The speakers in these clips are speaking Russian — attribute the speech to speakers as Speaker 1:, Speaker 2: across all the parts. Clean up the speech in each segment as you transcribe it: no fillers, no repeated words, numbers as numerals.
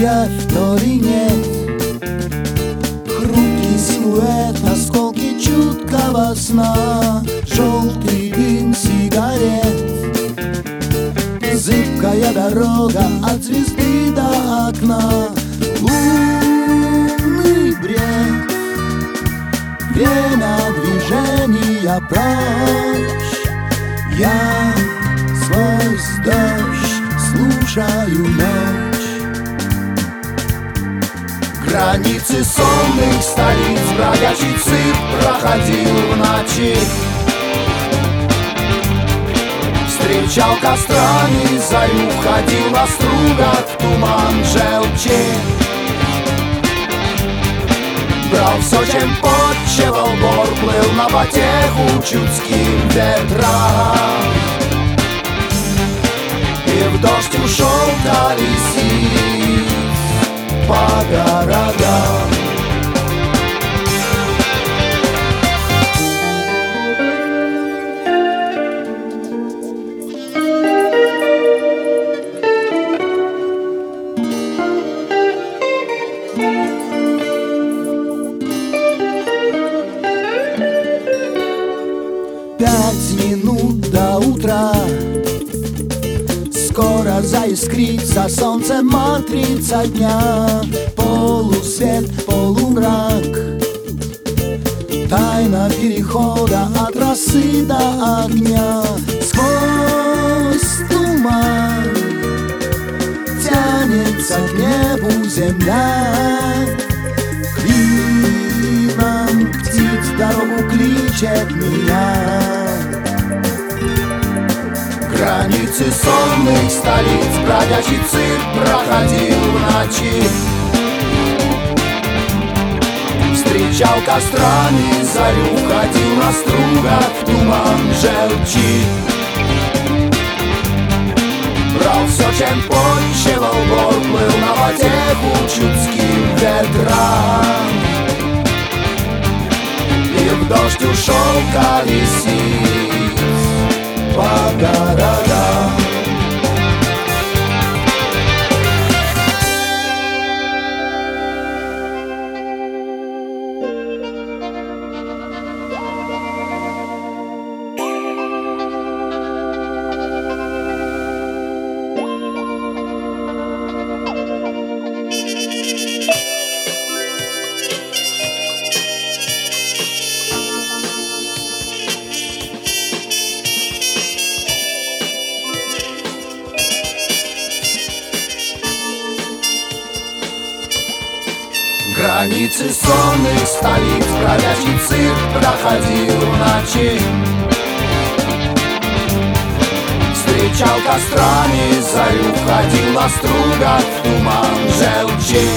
Speaker 1: явь, то ли нет. Хрупкий силуэт, осколки чуткого сна, желтый дым сигарет, зыбкая дорога от звезды до окна. Лунный бред, время движения прочь. Я сквозь дождь слушаю ночь. Границы сонных столиц бродячий цирк проходил в ночи. Встречал кострами зарю, ходил на стругах в туман желчи. Брал все, чем подчевал бор, плыл на потеху чудским ветрам. И в дождь ушел колесиц по городам. До утра скоро заискрится солнце, матрица дня. Полусвет, полумрак, тайна перехода от росы до огня. Сквозь туман тянется к небу земля. Клином птиц дорогу кличет меня. Границы сонных столиц бродячий цирк проходил в ночи. Встречал кострами зарю, ходил на стругах в туман желчи. Брал все, чем подчевал бор, плыл на потеху чудским ветрам. И в дождь ушел колесиц по городам. Границы сонных столиц бродячий цирк проходил в ночи. Встречал кострами зарю, ходил на стругах в туман желчи.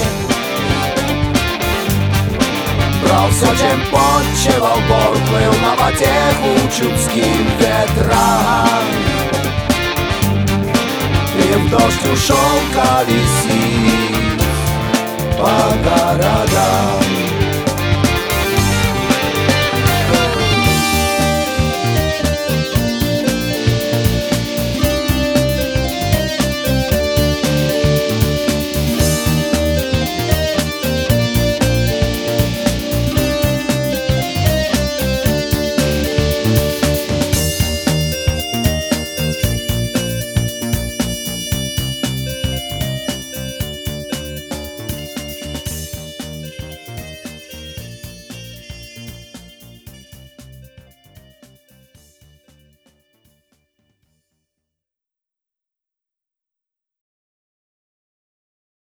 Speaker 1: Брал все, чем подчевал бор, плыл на потеху чудским ветрам. И в дождь ушел колесиц по городам.